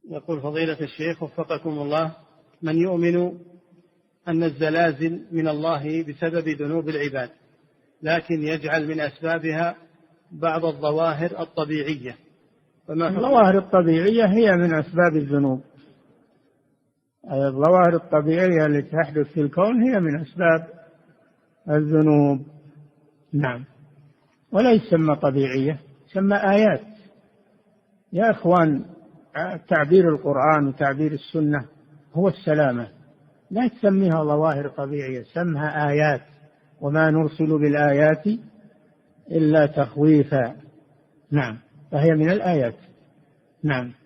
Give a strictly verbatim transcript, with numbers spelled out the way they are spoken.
يقول فضيلة الشيخ وفقكم الله: من يؤمن أن الزلازل من الله بسبب ذنوب العباد، لكن يجعل من أسبابها بعض الظواهر الطبيعية، فما الظواهر الطبيعية هي من أسباب الذنوب. الظواهر الطبيعية التي تحدث في الكون هي من أسباب الذنوب. نعم، ولا يسمى طبيعية، يسمى آيات. يا أخوان، تعبير القرآن وتعبير السنة هو السلامة، لا تسميها ظواهر طبيعية، سمها آيات. وما نرسل بالآيات إلا تخويفا. نعم، فهي من الآيات. نعم.